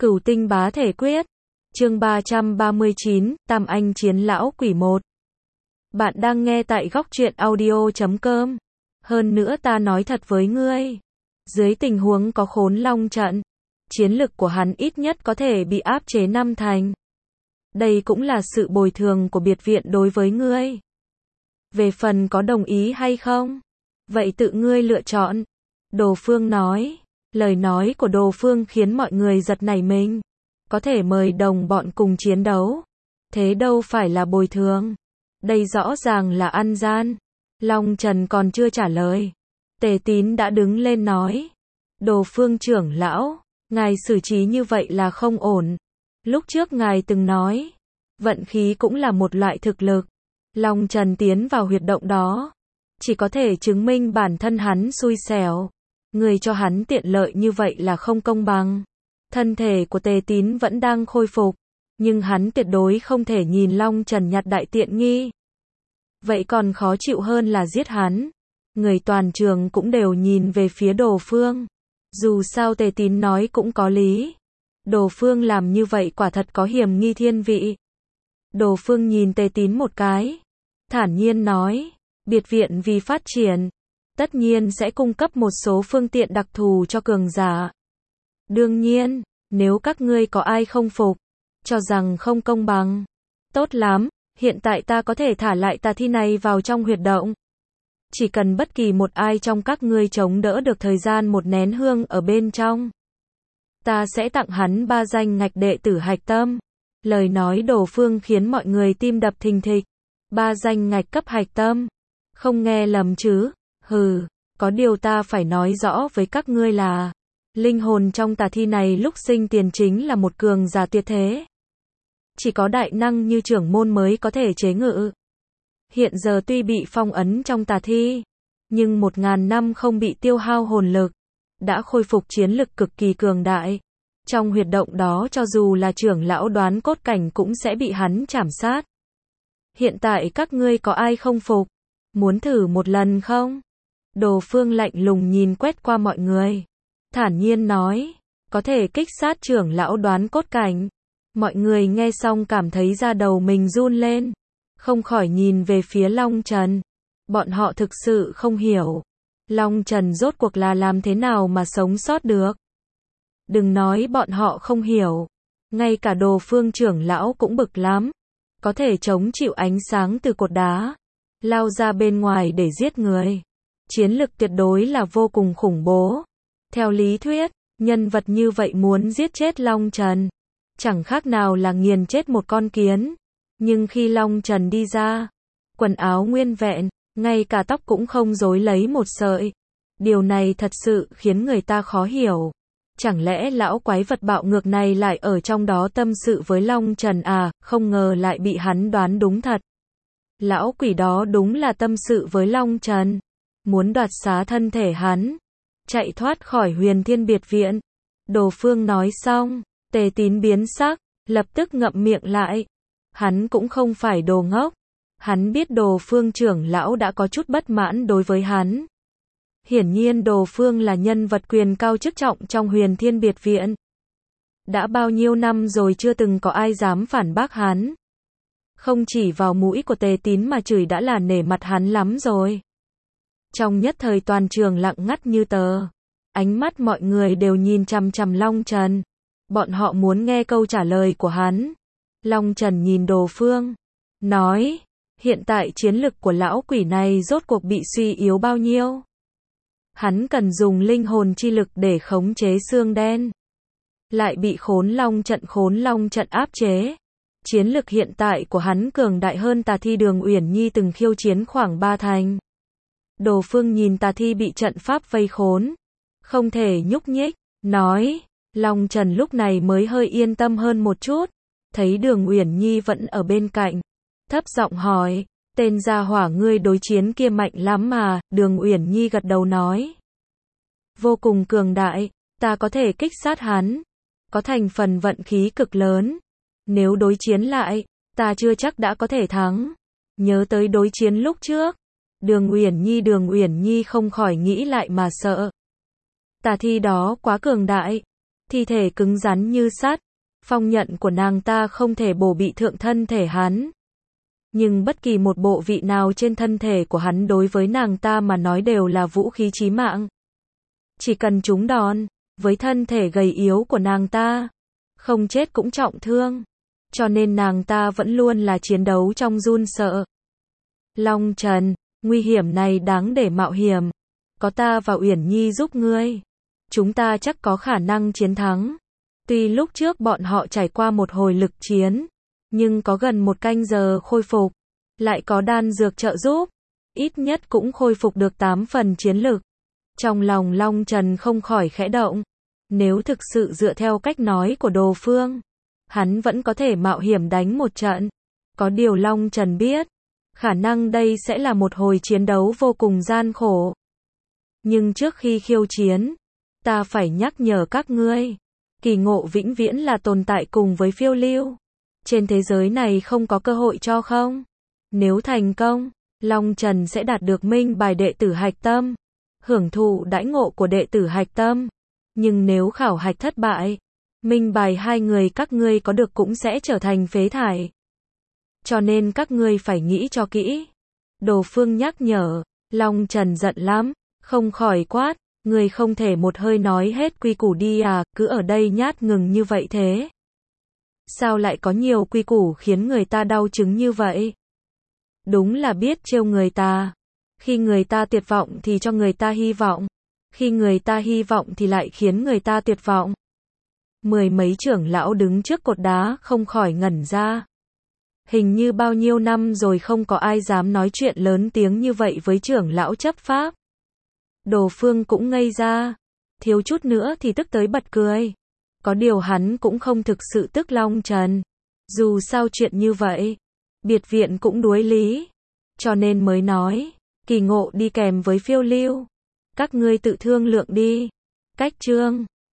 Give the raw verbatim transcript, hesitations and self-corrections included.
Cửu tinh bá thể quyết. Chương ba trăm ba mươi chín, Tam Anh chiến lão quỷ một. Bạn đang nghe tại góc truyện audio chấm com. Hơn nữa ta nói thật với ngươi. Dưới tình huống có khốn long trận, chiến lực của hắn ít nhất có thể bị áp chế năm thành. Đây cũng là sự bồi thường của biệt viện đối với ngươi. Về phần có đồng ý hay không? Vậy tự ngươi lựa chọn. Đồ Phương nói. Lời nói của Đồ Phương khiến mọi người giật nảy mình. Có thể mời đồng bọn cùng chiến đấu. Thế đâu phải là bồi thường. Đây rõ ràng là ăn gian. Long Trần còn chưa trả lời. Tề Tín đã đứng lên nói. Đồ Phương trưởng lão, ngài xử trí như vậy là không ổn. Lúc trước ngài từng nói, vận khí cũng là một loại thực lực. Long Trần tiến vào huyệt động đó, chỉ có thể chứng minh bản thân hắn xui xẻo. Người cho hắn tiện lợi như vậy là không công bằng. Thân thể của Tề Tín vẫn đang khôi phục, nhưng hắn tuyệt đối không thể nhìn Long Trần nhặt đại tiện nghi. Vậy còn khó chịu hơn là giết hắn. Người toàn trường cũng đều nhìn về phía Đồ Phương. Dù sao Tề Tín nói cũng có lý. Đồ Phương làm như vậy quả thật có hiểm nghi thiên vị. Đồ Phương nhìn Tề Tín một cái, thản nhiên nói, biệt viện vì phát triển, tất nhiên sẽ cung cấp một số phương tiện đặc thù cho cường giả. Đương nhiên, nếu các ngươi có ai không phục, cho rằng không công bằng, tốt lắm, hiện tại ta có thể thả lại tà thi này vào trong huyệt động. Chỉ cần bất kỳ một ai trong các ngươi chống đỡ được thời gian một nén hương ở bên trong, ta sẽ tặng hắn ba danh ngạch đệ tử hạch tâm. Lời nói Đồ Phương khiến mọi người tim đập thình thịch. Ba danh ngạch cấp hạch tâm. Không nghe lầm chứ? Hừ, có điều ta phải nói rõ với các ngươi là, linh hồn trong tà thi này lúc sinh tiền chính là một cường giả tuyệt thế. Chỉ có đại năng như trưởng môn mới có thể chế ngự. Hiện giờ tuy bị phong ấn trong tà thi, nhưng một ngàn năm không bị tiêu hao hồn lực, đã khôi phục chiến lực cực kỳ cường đại. Trong huyệt động đó cho dù là trưởng lão đoán cốt cảnh cũng sẽ bị hắn chảm sát. Hiện tại các ngươi có ai không phục? Muốn thử một lần không? Đồ Phương lạnh lùng nhìn quét qua mọi người. Thản nhiên nói, có thể kích sát trưởng lão đoán cốt cảnh. Mọi người nghe xong cảm thấy da đầu mình run lên. Không khỏi nhìn về phía Long Trần. Bọn họ thực sự không hiểu. Long Trần rốt cuộc là làm thế nào mà sống sót được. Đừng nói bọn họ không hiểu. Ngay cả Đồ Phương trưởng lão cũng bực lắm. Có thể chống chịu ánh sáng từ cột đá, lao ra bên ngoài để giết người. Chiến lực tuyệt đối là vô cùng khủng bố. Theo lý thuyết, nhân vật như vậy muốn giết chết Long Trần, chẳng khác nào là nghiền chết một con kiến. Nhưng khi Long Trần đi ra, quần áo nguyên vẹn, ngay cả tóc cũng không rối lấy một sợi. Điều này thật sự khiến người ta khó hiểu. Chẳng lẽ lão quái vật bạo ngược này lại ở trong đó tâm sự với Long Trần à, không ngờ lại bị hắn đoán đúng thật. Lão quỷ đó đúng là tâm sự với Long Trần, muốn đoạt xá thân thể hắn, chạy thoát khỏi Huyền Thiên biệt viện. Đồ Phương nói xong, Tề Tín biến sắc, lập tức ngậm miệng lại. Hắn cũng không phải đồ ngốc, hắn biết Đồ Phương trưởng lão đã có chút bất mãn đối với hắn. Hiển nhiên Đồ Phương là nhân vật quyền cao chức trọng trong Huyền Thiên biệt viện. Đã bao nhiêu năm rồi chưa từng có ai dám phản bác hắn. Không chỉ vào mũi của Tề Tín mà chửi đã là nể mặt hắn lắm rồi. Trong nhất thời toàn trường lặng ngắt như tờ. Ánh mắt mọi người đều nhìn chằm chằm Long Trần. Bọn họ muốn nghe câu trả lời của hắn. Long Trần nhìn Đồ Phương, nói, hiện tại chiến lực của lão quỷ này rốt cuộc bị suy yếu bao nhiêu? Hắn cần dùng linh hồn chi lực để khống chế xương đen. Lại bị khốn long trận khốn long trận áp chế. Chiến lực hiện tại của hắn cường đại hơn tà thi Đường Uyển Nhi từng khiêu chiến khoảng ba thành. Đồ Phương nhìn tà thi bị trận pháp vây khốn, không thể nhúc nhích, nói, Long Trần lúc này mới hơi yên tâm hơn một chút. Thấy Đường Uyển Nhi vẫn ở bên cạnh, thấp giọng hỏi, tên gia hỏa ngươi đối chiến kia mạnh lắm mà. Đường Uyển Nhi gật đầu nói, vô cùng cường đại, ta có thể kích sát hắn, có thành phần vận khí cực lớn. Nếu đối chiến lại, ta chưa chắc đã có thể thắng. Nhớ tới đối chiến lúc trước, Đường Uyển Nhi Đường Uyển Nhi không khỏi nghĩ lại mà sợ. Tà thi đó quá cường đại, Thi thể cứng rắn như sắt, phong nhận của nàng ta không thể bổ bị thượng thân thể hắn. Nhưng bất kỳ một bộ vị nào trên thân thể của hắn đối với nàng ta mà nói đều là vũ khí chí mạng. Chỉ cần trúng đòn, với thân thể gầy yếu của nàng ta, không chết cũng trọng thương. Cho nên nàng ta vẫn luôn là chiến đấu trong run sợ. Long Trần, nguy hiểm này đáng để mạo hiểm. Có ta và Uyển Nhi giúp ngươi, chúng ta chắc có khả năng chiến thắng. Tuy lúc trước bọn họ trải qua một hồi lực chiến, nhưng có gần một canh giờ khôi phục, lại có đan dược trợ giúp, ít nhất cũng khôi phục được tám phần chiến lực. Trong lòng Long Trần không khỏi khẽ động, nếu thực sự dựa theo cách nói của Đồ Phương, hắn vẫn có thể mạo hiểm đánh một trận. Có điều Long Trần biết, khả năng đây sẽ là một hồi chiến đấu vô cùng gian khổ. Nhưng trước khi khiêu chiến, ta phải nhắc nhở các ngươi, kỳ ngộ vĩnh viễn là tồn tại cùng với phiêu lưu. Trên thế giới này không có cơ hội cho không. Nếu thành công, Long Trần sẽ đạt được minh bài đệ tử hạch tâm, hưởng thụ đãi ngộ của đệ tử hạch tâm. Nhưng nếu khảo hạch thất bại, minh bài hai người các ngươi có được cũng sẽ trở thành phế thải. Cho nên các ngươi phải nghĩ cho kỹ. Đồ Phương nhắc nhở, Long Trần giận lắm, không khỏi quát, ngươi không thể một hơi nói hết quy củ đi à, cứ ở đây nhát ngừng như vậy thế. Sao lại có nhiều quy củ khiến người ta đau chứng như vậy? Đúng là biết trêu người ta. Khi người ta tuyệt vọng thì cho người ta hy vọng. Khi người ta hy vọng thì lại khiến người ta tuyệt vọng. Mười mấy trưởng lão đứng trước cột đá không khỏi ngẩn ra. Hình như bao nhiêu năm rồi không có ai dám nói chuyện lớn tiếng như vậy với trưởng lão chấp pháp. Đồ Phương cũng ngây ra, thiếu chút nữa thì tức tới bật cười. Có điều hắn cũng không thực sự tức Long Trần. Dù sao chuyện như vậy, biệt viện cũng đuối lý. Cho nên mới nói, kỳ ngộ đi kèm với phiêu lưu. Các ngươi tự thương lượng đi. Cách chương